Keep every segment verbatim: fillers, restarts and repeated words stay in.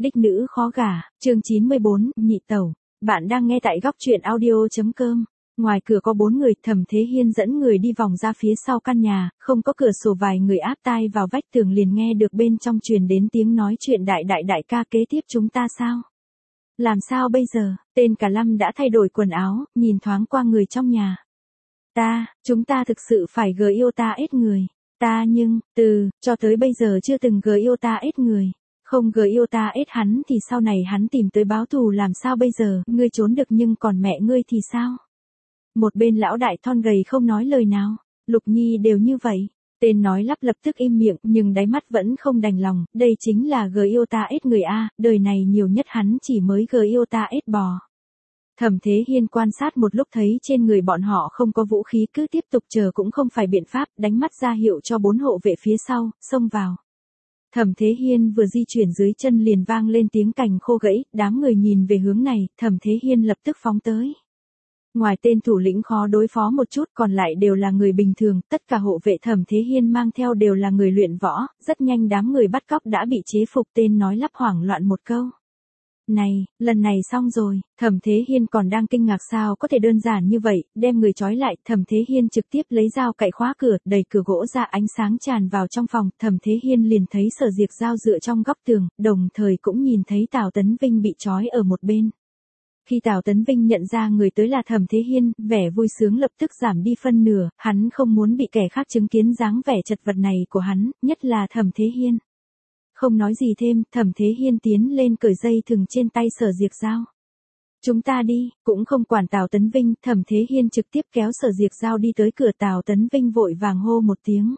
Đích nữ khó gả, chương chín mươi bốn, nhị tẩu. Bạn đang nghe tại góc truyện audio.com. Ngoài cửa có bốn người, Thẩm Thế Hiên dẫn người đi vòng ra phía sau căn nhà, không có cửa sổ, vài người áp tai vào vách tường liền nghe được bên trong truyền đến tiếng nói chuyện. Đại đại đại ca, kế tiếp chúng ta sao? Làm sao bây giờ? Tên cả Lâm đã thay đổi quần áo, nhìn thoáng qua người trong nhà. Ta, chúng ta thực sự phải gờ yêu ta ít người. Ta nhưng, từ, cho tới bây giờ chưa từng gờ yêu ta ít người. Không gờ yêu ta ít hắn thì sau này hắn tìm tới báo thù làm sao bây giờ, ngươi trốn được nhưng còn mẹ ngươi thì sao? Một bên lão đại thon gầy không nói lời nào, Lục Nhi đều như vậy. Tên nói lắp lập tức im miệng, nhưng đáy mắt vẫn không đành lòng, đây chính là gờ yêu ta ít người a, đời này nhiều nhất hắn chỉ mới gờ yêu ta ít bò. Thẩm Thế Hiên quan sát một lúc thấy trên người bọn họ không có vũ khí, cứ tiếp tục chờ cũng không phải biện pháp, đánh mắt ra hiệu cho bốn hộ vệ phía sau, xông vào. Thẩm Thế Hiên vừa di chuyển dưới chân liền vang lên tiếng cành khô gãy, đám người nhìn về hướng này, Thẩm Thế Hiên lập tức phóng tới. Ngoài tên thủ lĩnh khó đối phó một chút, còn lại đều là người bình thường, tất cả hộ vệ Thẩm Thế Hiên mang theo đều là người luyện võ, rất nhanh đám người bắt cóc đã bị chế phục. Tên nói lắp hoảng loạn một câu. Này, lần này xong rồi. Thẩm Thế Hiên còn đang kinh ngạc sao có thể đơn giản như vậy, đem người trói lại, Thẩm Thế Hiên trực tiếp lấy dao cạy khóa cửa, đẩy cửa gỗ ra, ánh sáng tràn vào trong phòng, Thẩm Thế Hiên liền thấy Sở Diệp Dao dựa trong góc tường, đồng thời cũng nhìn thấy Tào Tấn Vinh bị trói ở một bên. Khi Tào Tấn Vinh nhận ra người tới là Thẩm Thế Hiên, vẻ vui sướng lập tức giảm đi phân nửa, hắn không muốn bị kẻ khác chứng kiến dáng vẻ chật vật này của hắn, nhất là Thẩm Thế Hiên. Không nói gì thêm, Thẩm Thế Hiên tiến lên cởi dây thừng trên tay Sở Diệp Dao. Chúng ta đi, cũng không quản Tào Tấn Vinh, Thẩm Thế Hiên trực tiếp kéo Sở Diệp Dao đi tới cửa. Tào Tấn Vinh vội vàng hô một tiếng.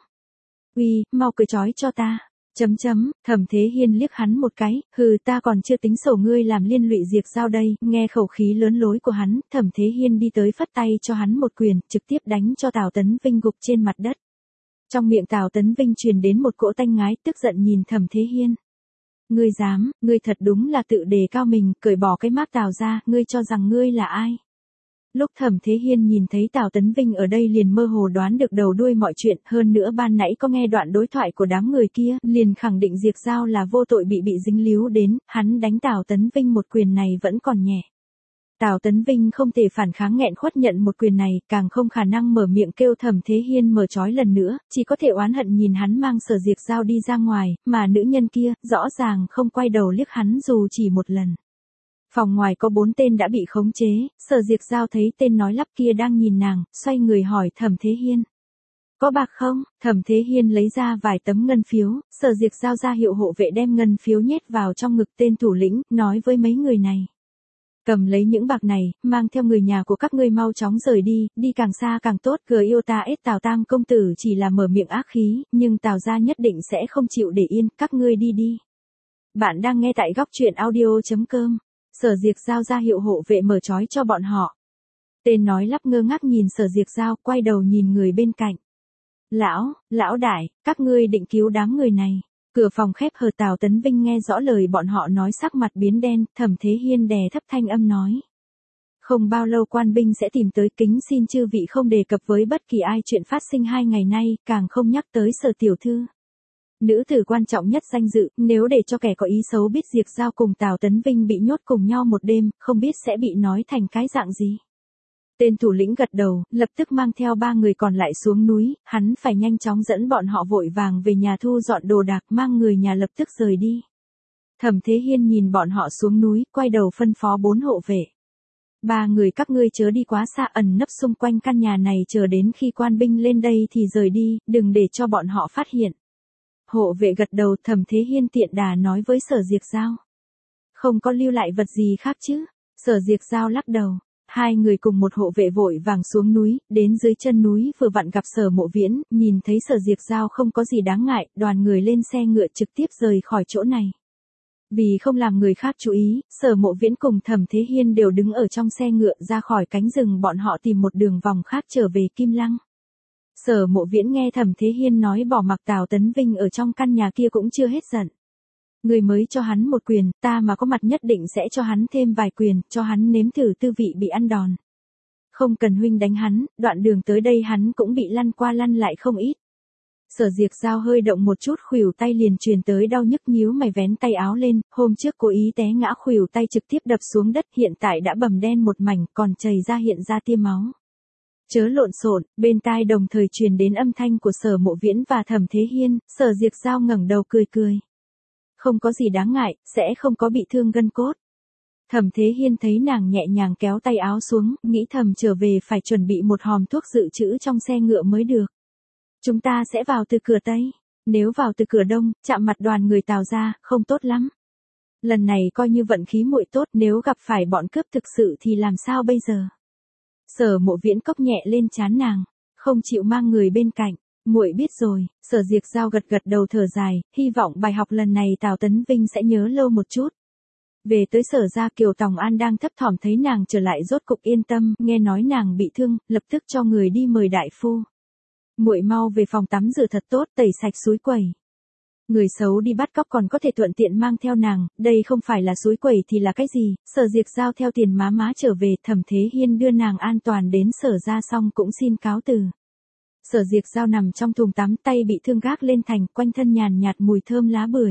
Uy, mau cởi trói cho ta. Chấm chấm, Thẩm Thế Hiên liếc hắn một cái, hừ, ta còn chưa tính sổ ngươi làm liên lụy Diệp Dao đây. Nghe khẩu khí lớn lối của hắn, Thẩm Thế Hiên đi tới phất tay cho hắn một quyền, trực tiếp đánh cho Tào Tấn Vinh gục trên mặt đất. Trong miệng Tào Tấn Vinh truyền đến một cỗ tanh ngái, tức giận nhìn Thẩm Thế Hiên. Ngươi dám, ngươi thật đúng là tự đề cao mình, cởi bỏ cái mác Tào ra, ngươi cho rằng ngươi là ai? Lúc Thẩm Thế Hiên nhìn thấy Tào Tấn Vinh ở đây liền mơ hồ đoán được đầu đuôi mọi chuyện, hơn nữa ban nãy có nghe đoạn đối thoại của đám người kia, liền khẳng định Diệp Dao là vô tội bị bị dính líu đến, hắn đánh Tào Tấn Vinh một quyền này vẫn còn nhẹ. Tào Tấn Vinh không thể phản kháng, nghẹn khuất nhận một quyền này, càng không khả năng mở miệng kêu Thẩm Thế Hiên mở trói lần nữa, chỉ có thể oán hận nhìn hắn mang Sở Diệp Dao đi ra ngoài, mà nữ nhân kia, rõ ràng không quay đầu liếc hắn dù chỉ một lần. Phòng ngoài có bốn tên đã bị khống chế, Sở Diệp Dao thấy tên nói lắp kia đang nhìn nàng, xoay người hỏi Thẩm Thế Hiên. Có bạc không? Thẩm Thế Hiên lấy ra vài tấm ngân phiếu, Sở Diệp Dao ra hiệu hộ vệ đem ngân phiếu nhét vào trong ngực tên thủ lĩnh, nói với mấy người này. Cầm lấy những bạc này, mang theo người nhà của các ngươi mau chóng rời đi, đi càng xa càng tốt. Gờ yêu ta ít Tào Tam công tử chỉ là mở miệng ác khí, nhưng Tào gia nhất định sẽ không chịu để yên, các ngươi đi đi. Bạn đang nghe tại góc truyện audio.com. Sở Diệp Dao ra hiệu hộ vệ mở trói cho bọn họ. Tên nói lắp ngơ ngác nhìn Sở Diệp Dao, quay đầu nhìn người bên cạnh. Lão, lão đại, các ngươi định cứu đám người này. Cửa phòng khép hờ, Tào Tấn Vinh nghe rõ lời bọn họ nói sắc mặt biến đen, Thẩm Thế Hiên đè thấp thanh âm nói. Không bao lâu quan binh sẽ tìm tới, kính xin chư vị không đề cập với bất kỳ ai chuyện phát sinh hai ngày nay, càng không nhắc tới Sở tiểu thư. Nữ tử quan trọng nhất danh dự, nếu để cho kẻ có ý xấu biết Diệp Dao cùng Tào Tấn Vinh bị nhốt cùng nhau một đêm, không biết sẽ bị nói thành cái dạng gì. Tên thủ lĩnh gật đầu, lập tức mang theo ba người còn lại xuống núi, hắn phải nhanh chóng dẫn bọn họ vội vàng về nhà thu dọn đồ đạc, mang người nhà lập tức rời đi. Thẩm Thế Hiên nhìn bọn họ xuống núi, quay đầu phân phó bốn hộ vệ. Ba người các ngươi chớ đi quá xa, ẩn nấp xung quanh căn nhà này, chờ đến khi quan binh lên đây thì rời đi, đừng để cho bọn họ phát hiện. Hộ vệ gật đầu, Thẩm Thế Hiên tiện đà nói với Sở Diệp Dao. Không có lưu lại vật gì khác chứ? Sở Diệp Dao lắc đầu. Hai người cùng một hộ vệ vội vàng xuống núi, đến dưới chân núi vừa vặn gặp Sở Mộ Viễn, nhìn thấy Sở Diệp Dao không có gì đáng ngại, đoàn người lên xe ngựa trực tiếp rời khỏi chỗ này. Vì không làm người khác chú ý, Sở Mộ Viễn cùng Thẩm Thế Hiên đều đứng ở trong xe ngựa, ra khỏi cánh rừng bọn họ tìm một đường vòng khác trở về Kim Lăng. Sở Mộ Viễn nghe Thẩm Thế Hiên nói bỏ mặc Tào Tấn Vinh ở trong căn nhà kia cũng chưa hết giận. Người mới cho hắn một quyền, ta mà có mặt nhất định sẽ cho hắn thêm vài quyền, cho hắn nếm thử tư vị bị ăn đòn. Không cần huynh đánh hắn, đoạn đường tới đây hắn cũng bị lăn qua lăn lại không ít. Sở Diệc Giao hơi động một chút khuỷu tay liền truyền tới đau nhức, nhíu mày vén tay áo lên, hôm trước cố ý té ngã khuỷu tay trực tiếp đập xuống đất, hiện tại đã bầm đen một mảnh, còn chảy ra hiện ra tia máu. Chớ lộn xộn, bên tai đồng thời truyền đến âm thanh của Sở Mộ Viễn và Thẩm Thế Hiên, Sở Diệc Giao ngẩng đầu cười cười. Không có gì đáng ngại, sẽ không có bị thương gân cốt. Thẩm Thế Hiên thấy nàng nhẹ nhàng kéo tay áo xuống, nghĩ thầm trở về phải chuẩn bị một hòm thuốc dự trữ trong xe ngựa mới được. Chúng ta sẽ vào từ cửa Tây, nếu vào từ cửa Đông, chạm mặt đoàn người Tào gia, không tốt lắm. Lần này coi như vận khí muội tốt, nếu gặp phải bọn cướp thực sự thì làm sao bây giờ? Sở Mộ Viễn cốc nhẹ lên trán nàng, không chịu mang người bên cạnh. Muội biết rồi. Sở Diệc Giao gật gật đầu thở dài, hy vọng bài học lần này Tào Tấn Vinh sẽ nhớ lâu một chút. Về tới Sở gia, Kiều Tòng An đang thấp thỏm thấy nàng trở lại rốt cục yên tâm, nghe nói nàng bị thương, lập tức cho người đi mời đại phu. Muội mau về phòng tắm rửa thật tốt, tẩy sạch suối quẩy. Người xấu đi bắt cóc còn có thể thuận tiện mang theo nàng, đây không phải là suối quẩy thì là cái gì? Sở Diệc Giao theo tiền má má trở về, Thẩm Thế Hiên đưa nàng an toàn đến Sở gia xong cũng xin cáo từ. Sở Diệc Giao nằm trong thùng tắm, tay bị thương gác lên thành, quanh thân nhàn nhạt mùi thơm lá bưởi.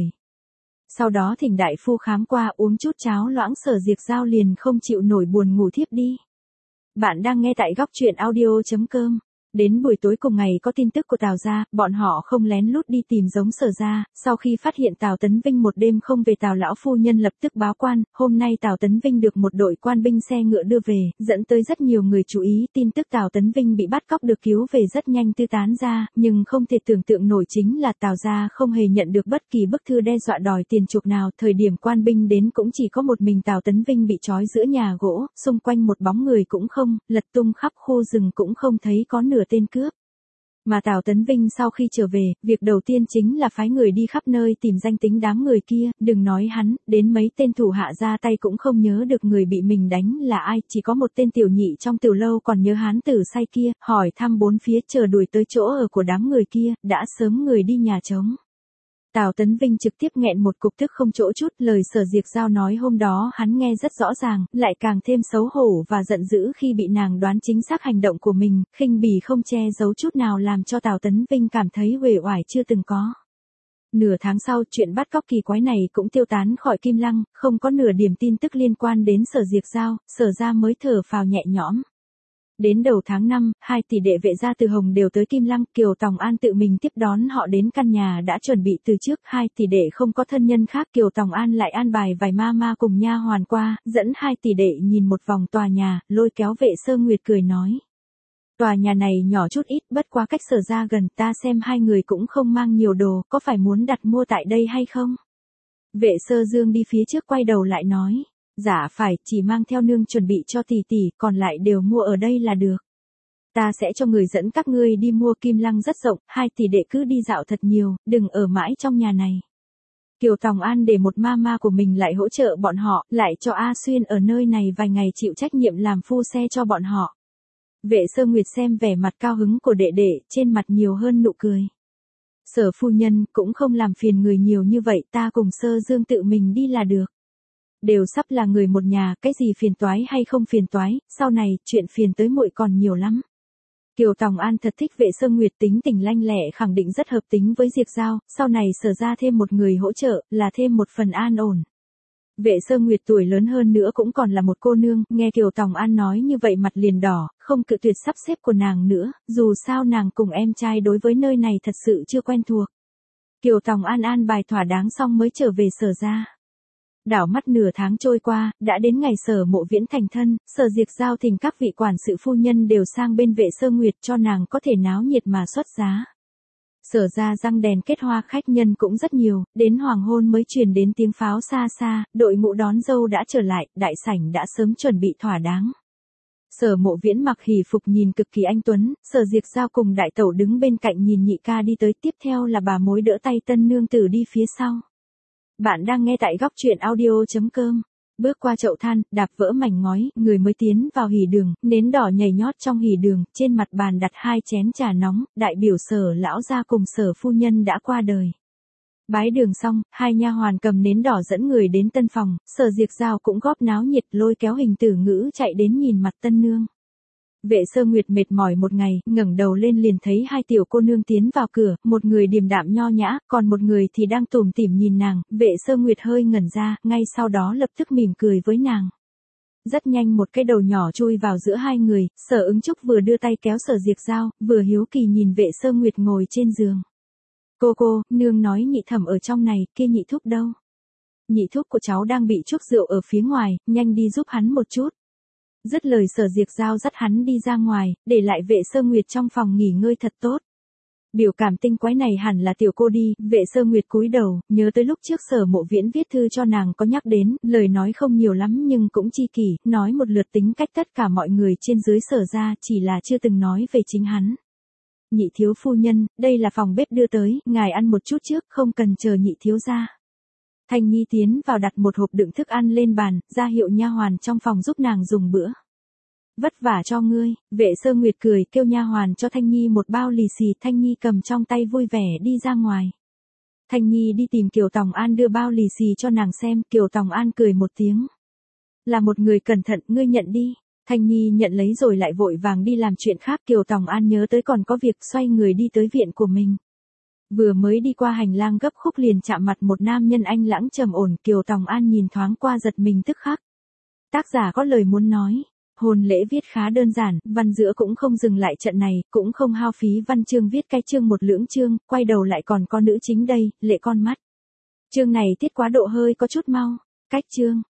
Sau đó thỉnh đại phu khám qua, uống chút cháo loãng, Sở Diệc Giao liền không chịu nổi buồn ngủ thiếp đi. Bạn đang nghe tại góc truyện audio chấm com. Đến buổi tối cùng ngày có tin tức của Tào gia, bọn họ không lén lút đi tìm giống Sở gia, sau khi phát hiện Tào Tấn Vinh một đêm không về, Tào lão phu nhân lập tức báo quan, hôm nay Tào Tấn Vinh được một đội quan binh xe ngựa đưa về, dẫn tới rất nhiều người chú ý, tin tức Tào Tấn Vinh bị bắt cóc được cứu về rất nhanh tư tán ra, nhưng không thể tưởng tượng nổi chính là Tào gia không hề nhận được bất kỳ bức thư đe dọa đòi tiền chuộc nào, thời điểm quan binh đến cũng chỉ có một mình Tào Tấn Vinh bị trói giữa nhà gỗ, xung quanh một bóng người cũng không, lật tung khắp khu rừng cũng không thấy có nửa tên cướp. Mà Tào Tấn Vinh sau khi trở về, việc đầu tiên chính là phái người đi khắp nơi tìm danh tính đám người kia, đừng nói hắn, đến mấy tên thủ hạ ra tay cũng không nhớ được người bị mình đánh là ai, chỉ có một tên tiểu nhị trong tiểu lâu còn nhớ hán tử say kia, hỏi thăm bốn phía, chờ đuổi tới chỗ ở của đám người kia, đã sớm người đi nhà trống. Tào Tấn Vinh trực tiếp nghẹn một cục tức không chỗ chút, lời Sở Diệc Giao nói hôm đó hắn nghe rất rõ ràng, lại càng thêm xấu hổ và giận dữ khi bị nàng đoán chính xác hành động của mình, khinh bỉ không che giấu chút nào làm cho Tào Tấn Vinh cảm thấy uể oải chưa từng có. Nửa tháng sau, chuyện bắt cóc kỳ quái này cũng tiêu tán khỏi Kim Lăng, không có nửa điểm tin tức liên quan đến Sở Diệc Giao, Sở gia mới thở phào nhẹ nhõm. Đến đầu tháng năm, hai tỷ đệ Vệ gia từ Hồng đều tới Kim Lăng, Kiều Tòng An tự mình tiếp đón họ đến căn nhà đã chuẩn bị từ trước, hai tỷ đệ không có thân nhân khác, Kiều Tòng An lại an bài vài ma ma cùng nha hoàn qua, dẫn hai tỷ đệ nhìn một vòng tòa nhà, lôi kéo Vệ Sơ Nguyệt cười nói. Tòa nhà này nhỏ chút ít, bất quá cách Sở gia gần, ta xem hai người cũng không mang nhiều đồ, có phải muốn đặt mua tại đây hay không? Vệ Sơ Dương đi phía trước quay đầu lại nói. Dạ phải, chỉ mang theo nương chuẩn bị cho tỷ tỷ, còn lại đều mua ở đây là được. Ta sẽ cho người dẫn các ngươi đi mua, Kim Lăng rất rộng, hai tỷ đệ cứ đi dạo thật nhiều, đừng ở mãi trong nhà này. Kiều Tòng An để một ma ma của mình lại hỗ trợ bọn họ, lại cho A Xuyên ở nơi này vài ngày chịu trách nhiệm làm phu xe cho bọn họ. Vệ Sơ Nguyệt xem vẻ mặt cao hứng của đệ đệ, trên mặt nhiều hơn nụ cười. Sở phu nhân cũng không làm phiền người nhiều như vậy, ta cùng Sơ Dương tự mình đi là được. Đều sắp là người một nhà, cái gì phiền toái hay không phiền toái, sau này, chuyện phiền tới muội còn nhiều lắm. Kiều Tòng An thật thích Vệ Sơ Nguyệt, tính tình lanh lẹ, khẳng định rất hợp tính với Diệc Giao, sau này Sở ra thêm một người hỗ trợ, là thêm một phần an ổn. Vệ Sơ Nguyệt tuổi lớn hơn nữa cũng còn là một cô nương, nghe Kiều Tòng An nói như vậy mặt liền đỏ, không cự tuyệt sắp xếp của nàng nữa, dù sao nàng cùng em trai đối với nơi này thật sự chưa quen thuộc. Kiều Tòng An an bài thỏa đáng xong mới trở về Sở ra. Đảo mắt nửa tháng trôi qua, đã đến ngày Sở Mộ Viễn thành thân, Sở Diệc Giao thỉnh các vị quản sự phu nhân đều sang bên Vệ Sơ Nguyệt cho nàng có thể náo nhiệt mà xuất giá. Sở ra răng đèn kết hoa, khách nhân cũng rất nhiều, đến hoàng hôn mới truyền đến tiếng pháo xa xa, đội ngũ đón dâu đã trở lại, đại sảnh đã sớm chuẩn bị thỏa đáng. Sở Mộ Viễn mặc hỷ phục nhìn cực kỳ anh tuấn, Sở Diệc Giao cùng đại tẩu đứng bên cạnh nhìn nhị ca đi tới, tiếp theo là bà mối đỡ tay tân nương tử đi phía sau. Bạn đang nghe tại góc truyện audio chấm com. Bước qua chậu than, đạp vỡ mảnh ngói, người mới tiến vào hỉ đường, nến đỏ nhảy nhót trong hỉ đường, trên mặt bàn đặt hai chén trà nóng, đại biểu Sở lão gia cùng Sở phu nhân đã qua đời. Bái đường xong, hai nha hoàn cầm nến đỏ dẫn người đến tân phòng, Sở Diệc Giao cũng góp náo nhiệt, lôi kéo Hình Tử Ngữ chạy đến nhìn mặt tân nương. Vệ Sơ Nguyệt mệt mỏi một ngày, ngẩng đầu lên liền thấy hai tiểu cô nương tiến vào cửa, một người điềm đạm nho nhã, còn một người thì đang tủm tỉm nhìn nàng, Vệ Sơ Nguyệt hơi ngẩn ra, ngay sau đó lập tức mỉm cười với nàng. Rất nhanh một cái đầu nhỏ chui vào giữa hai người, Sở Ứng Trúc vừa đưa tay kéo Sở Diệt Dao, vừa hiếu kỳ nhìn Vệ Sơ Nguyệt ngồi trên giường. Cô cô, nương nói nhị thẩm ở trong này, kia nhị thúc đâu? Nhị thúc của cháu đang bị chuốc rượu ở phía ngoài, nhanh đi giúp hắn một chút. Dứt lời Sở Diệt Dao dắt hắn đi ra ngoài, để lại Vệ Sơ Nguyệt trong phòng nghỉ ngơi thật tốt. Biểu cảm tinh quái này hẳn là tiểu cô đi, Vệ Sơ Nguyệt cúi đầu, nhớ tới lúc trước Sở Mộ Viễn viết thư cho nàng có nhắc đến, lời nói không nhiều lắm nhưng cũng chi kỷ, nói một lượt tính cách tất cả mọi người trên dưới Sở ra, chỉ là chưa từng nói về chính hắn. Nhị thiếu phu nhân, đây là phòng bếp đưa tới, ngài ăn một chút trước, không cần chờ nhị thiếu ra. Thanh Nhi tiến vào đặt một hộp đựng thức ăn lên bàn, ra hiệu nha hoàn trong phòng giúp nàng dùng bữa. Vất vả cho ngươi, Vệ Sơ Nguyệt cười kêu nha hoàn cho Thanh Nhi một bao lì xì, Thanh Nhi cầm trong tay vui vẻ đi ra ngoài. Thanh Nhi đi tìm Kiều Tòng An đưa bao lì xì cho nàng xem, Kiều Tòng An cười một tiếng. Là một người cẩn thận, ngươi nhận đi. Thanh Nhi nhận lấy rồi lại vội vàng đi làm chuyện khác, Kiều Tòng An nhớ tới còn có việc xoay người đi tới viện của mình. Vừa mới đi qua hành lang gấp khúc liền chạm mặt một nam nhân anh lãng trầm ổn, Kiều Tòng An nhìn thoáng qua giật mình tức khắc. Tác giả có lời muốn nói, hôn lễ viết khá đơn giản, văn giữa cũng không dừng lại trận này, cũng không hao phí văn chương viết cái chương một lưỡng chương, quay đầu lại còn có nữ chính đây, lệ con mắt. Chương này tiết quá độ hơi có chút mau, cách chương.